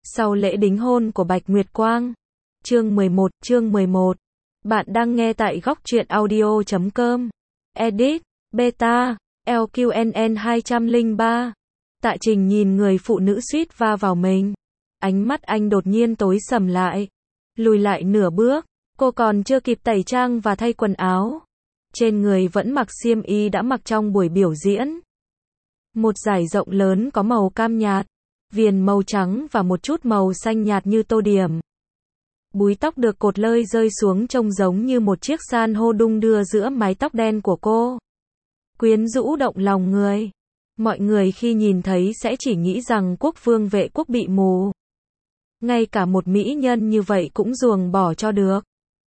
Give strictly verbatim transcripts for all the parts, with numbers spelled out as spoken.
Sau lễ đính hôn của Bạch Nguyệt Quang. Chương mười một, chương mười một. Bạn đang nghe tại góc truyện audio chấm com. Edit, Beta, lờ quy en en hai không ba. Tạ Trình nhìn người phụ nữ suýt va vào mình. Ánh mắt anh đột nhiên tối sầm lại. Lùi lại nửa bước. Cô còn chưa kịp tẩy trang và thay quần áo. Trên người vẫn mặc xiêm y đã mặc trong buổi biểu diễn. Một dải rộng lớn có màu cam nhạt, viền màu trắng và một chút màu xanh nhạt như tô điểm. Búi tóc được cột lơi rơi xuống trông giống như một chiếc san hô đung đưa giữa mái tóc đen của cô. Quyến rũ động lòng người. Mọi người khi nhìn thấy sẽ chỉ nghĩ rằng quốc vương vệ quốc bị mù. Ngay cả một mỹ nhân như vậy cũng ruồng bỏ cho được.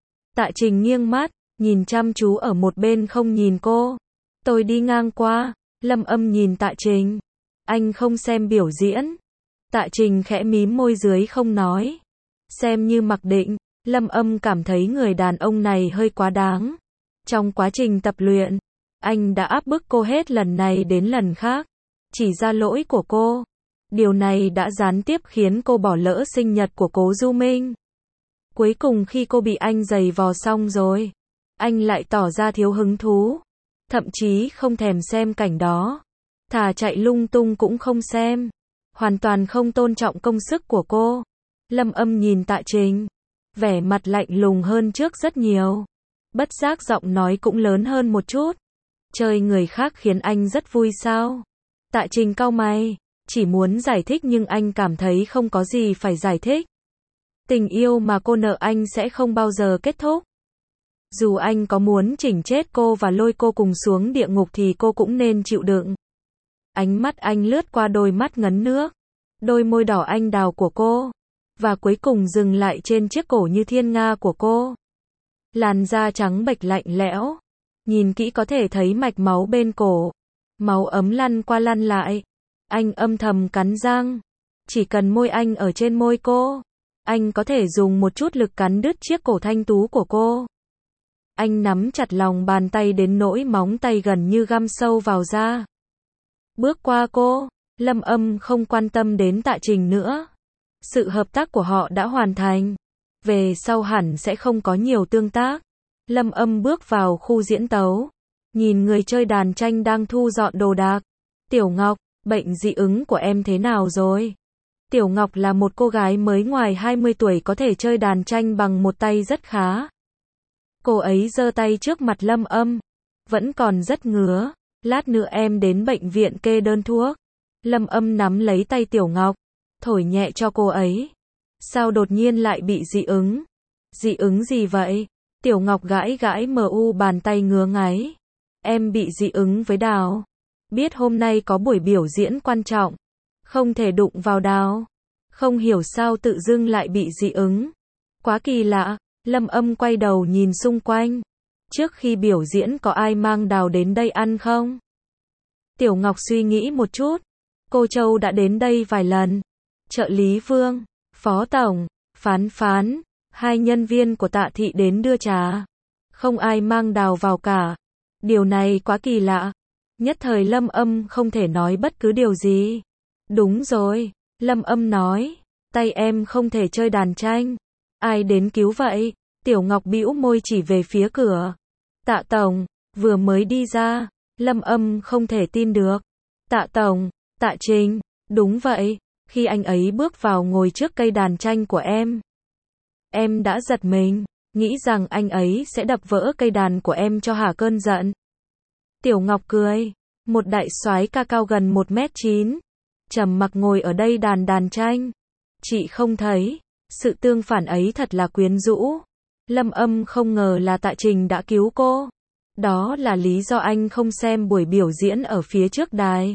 Tạ Trình nghiêng mắt, nhìn chăm chú ở một bên không nhìn cô. Tôi đi ngang qua. Lâm Âm nhìn Tạ Trình. Anh không xem biểu diễn. Tạ Trình khẽ mím môi dưới không nói. Xem như mặc định, Lâm Âm cảm thấy người đàn ông này hơi quá đáng. Trong quá trình tập luyện, anh đã áp bức cô hết lần này đến lần khác. Chỉ ra lỗi của cô. Điều này đã gián tiếp khiến cô bỏ lỡ sinh nhật của Cố Du Minh. Cuối cùng khi cô bị anh giày vò xong rồi, anh lại tỏ ra thiếu hứng thú. Thậm chí không thèm xem cảnh đó. Thà chạy lung tung cũng không xem. Hoàn toàn không tôn trọng công sức của cô. Lâm Âm nhìn Tạ Trình. Vẻ mặt lạnh lùng hơn trước rất nhiều. Bất giác giọng nói cũng lớn hơn một chút. Chơi người khác khiến anh rất vui sao? Tạ Trình cau mày. Chỉ muốn giải thích nhưng anh cảm thấy không có gì phải giải thích. Tình yêu mà cô nợ anh sẽ không bao giờ kết thúc. Dù anh có muốn chỉnh chết cô và lôi cô cùng xuống địa ngục thì cô cũng nên chịu đựng. Ánh mắt anh lướt qua đôi mắt ngấn nước. Đôi môi đỏ anh đào của cô. Và cuối cùng dừng lại trên chiếc cổ như thiên nga của cô. Làn da trắng bệch lạnh lẽo. Nhìn kỹ có thể thấy mạch máu bên cổ. Máu ấm lăn qua lăn lại. Anh âm thầm cắn răng. Chỉ cần môi anh ở trên môi cô, anh có thể dùng một chút lực cắn đứt chiếc cổ thanh tú của cô. Anh nắm chặt lòng bàn tay đến nỗi móng tay gần như găm sâu vào da. Bước qua cô, Lâm Âm không quan tâm đến Tạ Trình nữa. Sự hợp tác của họ đã hoàn thành. Về sau hẳn sẽ không có nhiều tương tác. Lâm Âm bước vào khu diễn tấu. Nhìn người chơi đàn tranh đang thu dọn đồ đạc. Tiểu Ngọc, bệnh dị ứng của em thế nào rồi? Tiểu Ngọc là một cô gái mới ngoài hai mươi tuổi có thể chơi đàn tranh bằng một tay rất khá. Cô ấy giơ tay trước mặt Lâm Âm. Vẫn còn rất ngứa. Lát nữa em đến bệnh viện kê đơn thuốc. Lâm Âm nắm lấy tay Tiểu Ngọc. Thổi nhẹ cho cô ấy. Sao đột nhiên lại bị dị ứng? Dị ứng gì vậy? Tiểu Ngọc gãi gãi mờ u bàn tay ngứa ngáy. Em bị dị ứng với Đào. Biết hôm nay có buổi biểu diễn quan trọng. Không thể đụng vào Đào. Không hiểu sao tự dưng lại bị dị ứng. Quá kỳ lạ. Lâm Âm quay đầu nhìn xung quanh. Trước khi biểu diễn có ai mang Đào đến đây ăn không? Tiểu Ngọc suy nghĩ một chút. Cô Châu đã đến đây vài lần. Trợ lý Vương, Phó Tổng, Phán Phán, hai nhân viên của Tạ Thị đến đưa trà. Không ai mang Đào vào cả. Điều này quá kỳ lạ. Nhất thời Lâm Âm không thể nói bất cứ điều gì. Đúng rồi, Lâm Âm nói. Tay em không thể chơi đàn tranh. Ai đến cứu vậy? Tiểu Ngọc bĩu môi chỉ về phía cửa. Tạ Tổng, vừa mới đi ra. Lâm Âm không thể tin được. Tạ Tổng, Tạ Trình, đúng vậy. Khi anh ấy bước vào ngồi trước cây đàn tranh của em. Em đã giật mình. Nghĩ rằng anh ấy sẽ đập vỡ cây đàn của em cho hả cơn giận. Tiểu Ngọc cười. Một đại soái ca cao gần một mét chín. Trầm mặc ngồi ở đây đàn đàn tranh. Chị không thấy. Sự tương phản ấy thật là quyến rũ. Lâm Âm không ngờ là Tạ Trình đã cứu cô. Đó là lý do anh không xem buổi biểu diễn ở phía trước đài.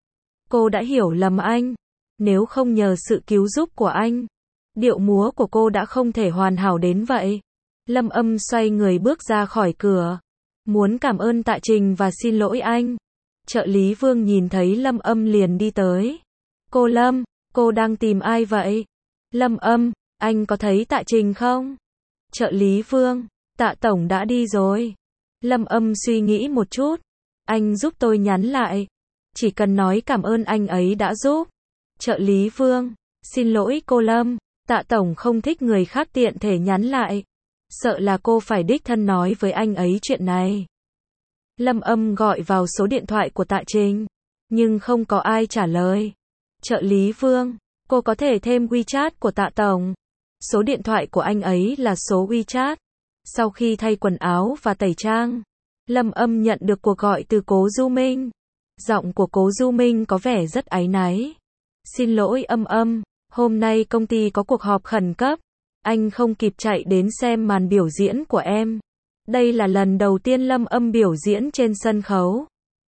Cô đã hiểu lầm anh. Nếu không nhờ sự cứu giúp của anh, điệu múa của cô đã không thể hoàn hảo đến vậy. Lâm Âm xoay người bước ra khỏi cửa. Muốn cảm ơn Tạ Trình và xin lỗi anh. Trợ lý Vương nhìn thấy Lâm Âm liền đi tới. Cô Lâm, cô đang tìm ai vậy? Lâm Âm, anh có thấy Tạ Trình không? Trợ lý Vương, Tạ Tổng đã đi rồi. Lâm Âm suy nghĩ một chút. Anh giúp tôi nhắn lại. Chỉ cần nói cảm ơn anh ấy đã giúp. Trợ lý Vương, Xin lỗi cô Lâm, Tạ Tổng không thích người khác tiện thể nhắn lại. Sợ là cô phải đích thân nói với anh ấy chuyện này. Lâm Âm gọi vào số điện thoại của Tạ Trình, nhưng không có ai trả lời. Trợ lý Vương, cô có thể thêm WeChat của Tạ Tổng. Số điện thoại của anh ấy là số WeChat. Sau khi thay quần áo và tẩy trang, Lâm Âm nhận được cuộc gọi từ Cố Du Minh. Giọng của Cố Du Minh có vẻ rất áy náy. Xin lỗi Âm Âm, hôm nay công ty có cuộc họp khẩn cấp. Anh không kịp chạy đến xem màn biểu diễn của em. Đây là lần đầu tiên Lâm Âm biểu diễn trên sân khấu.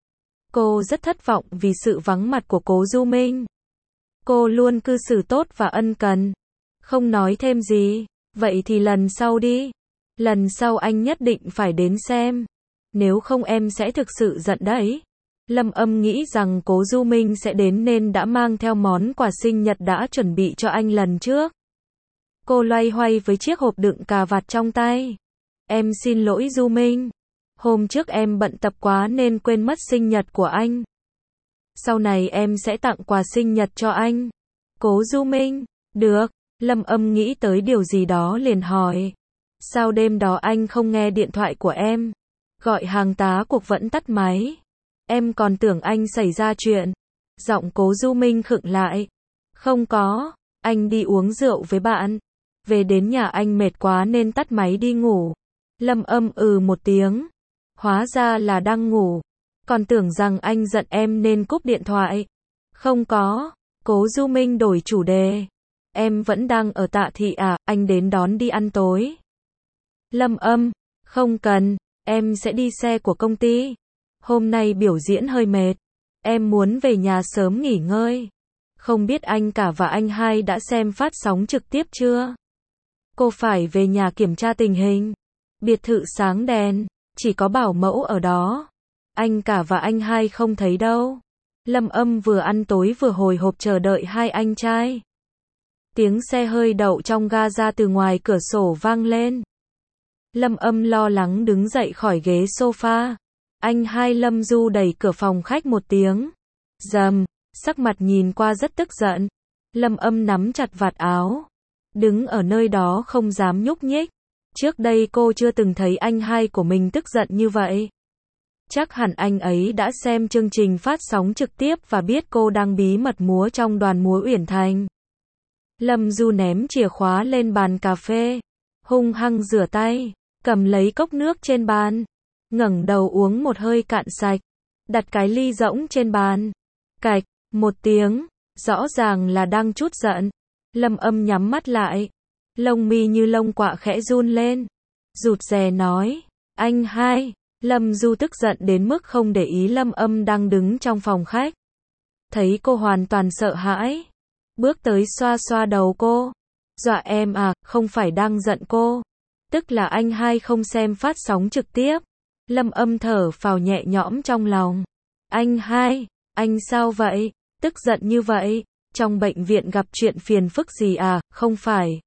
Cô rất thất vọng vì sự vắng mặt của Cố Du Minh. Cô luôn cư xử tốt và ân cần. Không nói thêm gì. Vậy thì lần sau đi. Lần sau anh nhất định phải đến xem. Nếu không em sẽ thực sự giận đấy. Lâm Âm nghĩ rằng Cố Du Minh sẽ đến nên đã mang theo món quà sinh nhật đã chuẩn bị cho anh lần trước. Cô loay hoay với chiếc hộp đựng cà vạt trong tay. Em xin lỗi Du Minh. Hôm trước em bận tập quá nên quên mất sinh nhật của anh. Sau này em sẽ tặng quà sinh nhật cho anh. Cố Du Minh, được. Lâm Âm nghĩ tới điều gì đó liền hỏi. Sao đêm đó anh không nghe điện thoại của em? Gọi hàng tá cuộc vẫn tắt máy. Em còn tưởng anh xảy ra chuyện. Giọng Cố Du Minh khựng lại. Không có, anh đi uống rượu với bạn. Về đến nhà anh mệt quá nên tắt máy đi ngủ. Lâm Âm ừ một tiếng. Hóa ra là đang ngủ. Còn tưởng rằng anh giận em nên cúp điện thoại. Không có. Cố Du Minh đổi chủ đề. Em vẫn đang ở Tạ Thị à, anh đến đón đi ăn tối. Lâm Âm, không cần, em sẽ đi xe của công ty. Hôm nay biểu diễn hơi mệt. Em muốn về nhà sớm nghỉ ngơi. Không biết anh cả và anh hai đã xem phát sóng trực tiếp chưa? Cô phải về nhà kiểm tra tình hình. Biệt thự sáng đèn, chỉ có bảo mẫu ở đó. Anh cả và anh hai không thấy đâu. Lâm Âm vừa ăn tối vừa hồi hộp chờ đợi hai anh trai. Tiếng xe hơi đậu trong ga ra từ ngoài cửa sổ vang lên. Lâm Âm lo lắng đứng dậy khỏi ghế sofa. Anh hai Lâm Du đẩy cửa phòng khách một tiếng. Rầm, sắc mặt nhìn qua rất tức giận. Lâm Âm nắm chặt vạt áo. Đứng ở nơi đó không dám nhúc nhích. Trước đây cô chưa từng thấy anh hai của mình tức giận như vậy. Chắc hẳn anh ấy đã xem chương trình phát sóng trực tiếp và biết cô đang bí mật múa trong đoàn múa Uyển Thành. Lâm Du ném chìa khóa lên bàn cà phê. Hung hăng rửa tay. Cầm lấy cốc nước trên bàn. Ngẩng đầu uống một hơi cạn sạch. Đặt cái ly rỗng trên bàn. Cạch, một tiếng. Rõ ràng là đang chút giận. Lâm Âm nhắm mắt lại. Lông mi như lông quạ khẽ run lên. Rụt rè nói. Anh hai. Lâm Du tức giận đến mức không để ý Lâm Âm đang đứng trong phòng khách. Thấy cô hoàn toàn sợ hãi. Bước tới xoa xoa đầu cô. Dọa em à, không phải đang giận cô. Tức là anh hai không xem phát sóng trực tiếp. Lâm Âm thở phào nhẹ nhõm trong lòng. Anh hai, anh sao vậy? Tức giận như vậy? Trong bệnh viện gặp chuyện phiền phức gì à? Không phải.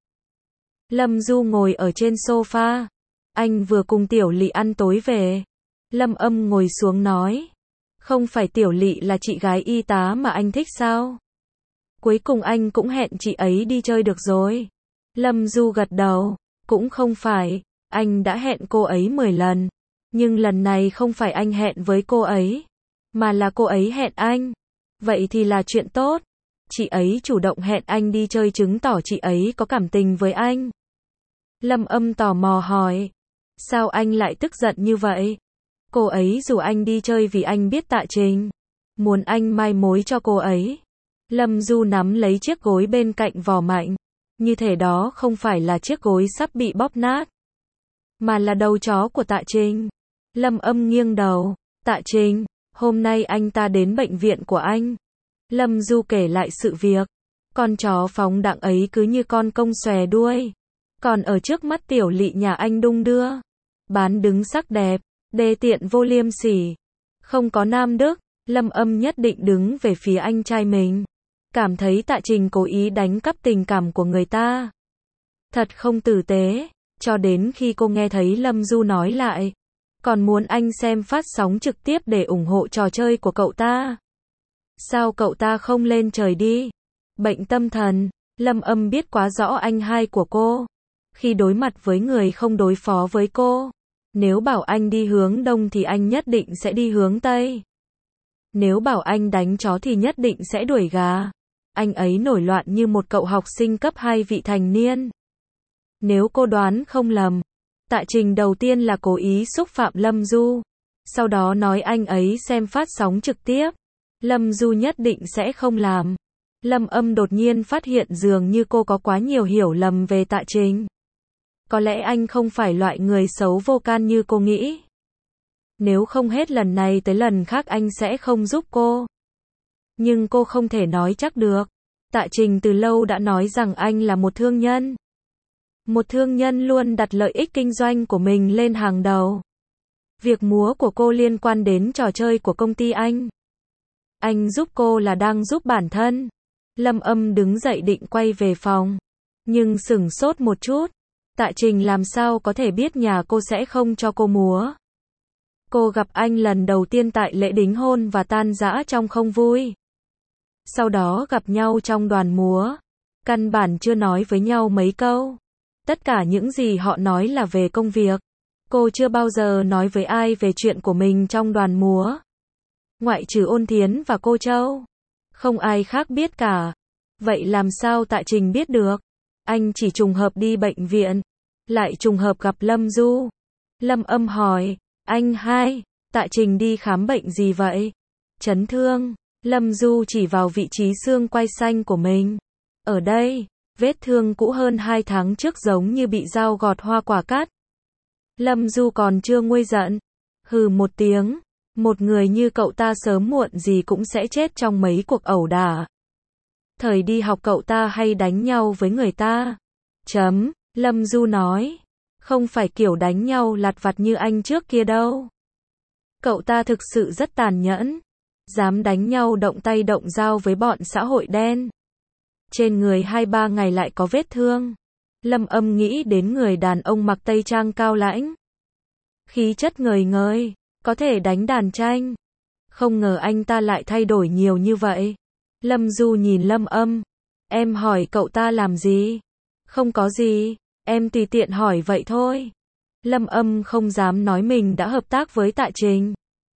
Lâm Du ngồi ở trên sofa. Anh vừa cùng Tiểu Lị ăn tối về. Lâm Âm ngồi xuống nói. Không phải Tiểu Lị là chị gái y tá mà anh thích sao? Cuối cùng anh cũng hẹn chị ấy đi chơi được rồi. Lâm Du gật đầu. Cũng không phải. Anh đã hẹn cô ấy mười lần. Nhưng lần này không phải anh hẹn với cô ấy. Mà là cô ấy hẹn anh. Vậy thì là chuyện tốt. Chị ấy chủ động hẹn anh đi chơi chứng tỏ chị ấy có cảm tình với anh. Lâm Âm tò mò hỏi. Sao anh lại tức giận như vậy? Cô ấy rủ anh đi chơi vì anh biết Tạ Trình muốn anh mai mối cho cô ấy. Lâm Du nắm lấy chiếc gối bên cạnh vò mạnh. Như thể đó không phải là chiếc gối sắp bị bóp nát. Mà là đầu chó của Tạ Trình. Lâm Âm nghiêng đầu. Tạ Trình, hôm nay anh ta đến bệnh viện của anh. Lâm Du kể lại sự việc. Con chó phóng đãng ấy cứ như con công xòe đuôi. Còn ở trước mắt Tiểu Lị nhà anh đung đưa. Bán đứng sắc đẹp. Đê tiện vô liêm sỉ. Không có nam đức. Lâm Âm nhất định đứng về phía anh trai mình. Cảm thấy Tạ Trình cố ý đánh cắp tình cảm của người ta. Thật không tử tế. Cho đến khi cô nghe thấy Lâm Du nói lại. Còn muốn anh xem phát sóng trực tiếp để ủng hộ trò chơi của cậu ta. Sao cậu ta không lên trời đi? Bệnh tâm thần. Lâm Âm biết quá rõ anh hai của cô. Khi đối mặt với người không đối phó với cô. Nếu bảo anh đi hướng đông thì anh nhất định sẽ đi hướng tây. Nếu bảo anh đánh chó thì nhất định sẽ đuổi gà. Anh ấy nổi loạn như một cậu học sinh cấp hai vị thành niên. Nếu cô đoán không lầm, Tạ Trình đầu tiên là cố ý xúc phạm Lâm Du. Sau đó nói anh ấy xem phát sóng trực tiếp. Lâm Du nhất định sẽ không làm. Lâm Âm đột nhiên phát hiện dường như cô có quá nhiều hiểu lầm về Tạ Trình. Có lẽ anh không phải loại người xấu vô can như cô nghĩ. Nếu không hết lần này tới lần khác anh sẽ không giúp cô. Nhưng cô không thể nói chắc được. Tạ Trình từ lâu đã nói rằng anh là một thương nhân. Một thương nhân luôn đặt lợi ích kinh doanh của mình lên hàng đầu. Việc múa của cô liên quan đến trò chơi của công ty anh. Anh giúp cô là đang giúp bản thân. Lâm Âm đứng dậy định quay về phòng. Nhưng sửng sốt một chút. Tạ Trình làm sao có thể biết nhà cô sẽ không cho cô múa. Cô gặp anh lần đầu tiên tại lễ đính hôn và tan rã trong không vui. Sau đó gặp nhau trong đoàn múa. Căn bản chưa nói với nhau mấy câu. Tất cả những gì họ nói là về công việc. Cô chưa bao giờ nói với ai về chuyện của mình trong đoàn múa. Ngoại trừ Ôn Thiến và cô Châu. Không ai khác biết cả. Vậy làm sao Tạ Trình biết được? Anh chỉ trùng hợp đi bệnh viện. Lại trùng hợp gặp Lâm Du. Lâm Âm hỏi. Anh hai, Tạ Trình đi khám bệnh gì vậy? Chấn thương. Lâm Du chỉ vào vị trí xương quai xanh của mình. Ở đây, vết thương cũ hơn hai tháng trước giống như bị dao gọt hoa quả cắt. Lâm Du còn chưa nguôi giận. Hừ một tiếng. Một người như cậu ta sớm muộn gì cũng sẽ chết trong mấy cuộc ẩu đả. Thời đi học cậu ta hay đánh nhau với người ta. Chấm, Lâm Du nói. Không phải kiểu đánh nhau lặt vặt như anh trước kia đâu. Cậu ta thực sự rất tàn nhẫn. Dám đánh nhau động tay động dao với bọn xã hội đen. Trên người hai ba ngày lại có vết thương. Lâm Âm nghĩ đến người đàn ông mặc tây trang cao lãnh. Khí chất ngời ngời, có thể đánh đàn tranh. Không ngờ anh ta lại thay đổi nhiều như vậy. Lâm Du nhìn Lâm Âm. Em hỏi cậu ta làm gì? Không có gì, em tùy tiện hỏi vậy thôi. Lâm Âm không dám nói mình đã hợp tác với Tạ Trình.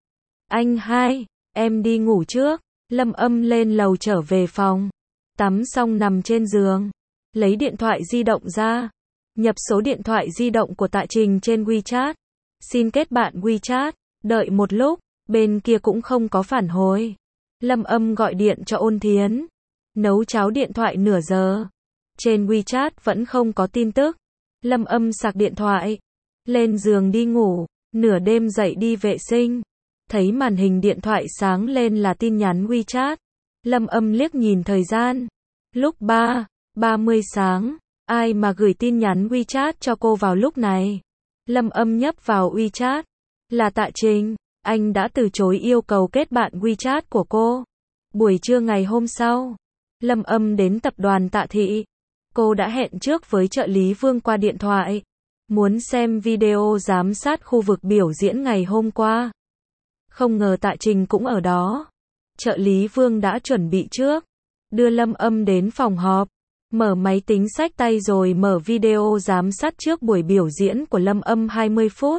Anh hai, em đi ngủ trước. Lâm Âm lên lầu trở về phòng. Tắm xong nằm trên giường. Lấy điện thoại di động ra. Nhập số điện thoại di động của Tạ Trình trên WeChat. Xin kết bạn WeChat. Đợi một lúc, bên kia cũng không có phản hồi. Lâm Âm gọi điện cho Ôn Thiến. Nấu cháo điện thoại nửa giờ. Trên WeChat vẫn không có tin tức. Lâm Âm sạc điện thoại. Lên giường đi ngủ. Nửa đêm dậy đi vệ sinh. Thấy màn hình điện thoại sáng lên là tin nhắn WeChat. Lâm Âm liếc nhìn thời gian. Lúc ba, ba mươi sáng. Ai mà gửi tin nhắn WeChat cho cô vào lúc này? Lâm Âm nhấp vào WeChat. Là Tạ Trình. Anh đã từ chối yêu cầu kết bạn WeChat của cô. Buổi trưa ngày hôm sau, Lâm Âm đến tập đoàn Tạ Thị. Cô đã hẹn trước với trợ lý Vương qua điện thoại. Muốn xem video giám sát khu vực biểu diễn ngày hôm qua. Không ngờ Tạ Trình cũng ở đó. Trợ lý Vương đã chuẩn bị trước. Đưa Lâm Âm đến phòng họp. Mở máy tính xách tay rồi mở video giám sát trước buổi biểu diễn của Lâm Âm hai mươi phút.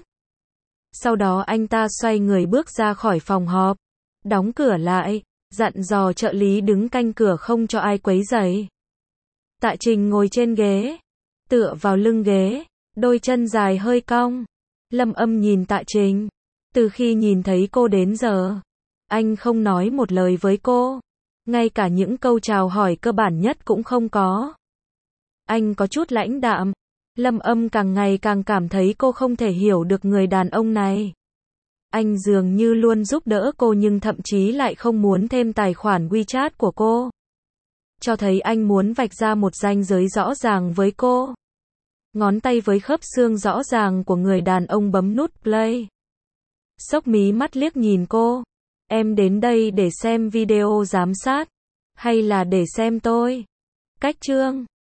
Sau đó anh ta xoay người bước ra khỏi phòng họp. Đóng cửa lại. Dặn dò trợ lý đứng canh cửa không cho ai quấy rầy. Tạ Trình ngồi trên ghế. Tựa vào lưng ghế. Đôi chân dài hơi cong. Lâm Âm nhìn Tạ Trình. Từ khi nhìn thấy cô đến giờ, anh không nói một lời với cô. Ngay cả những câu chào hỏi cơ bản nhất cũng không có. Anh có chút lãnh đạm. Lâm Âm càng ngày càng cảm thấy cô không thể hiểu được người đàn ông này. Anh dường như luôn giúp đỡ cô nhưng thậm chí lại không muốn thêm tài khoản WeChat của cô. Cho thấy anh muốn vạch ra một ranh giới rõ ràng với cô. Ngón tay với khớp xương rõ ràng của người đàn ông bấm nút play. Xốc mí mắt liếc nhìn cô. Em đến đây để xem video giám sát. Hay là để xem tôi? Cách chương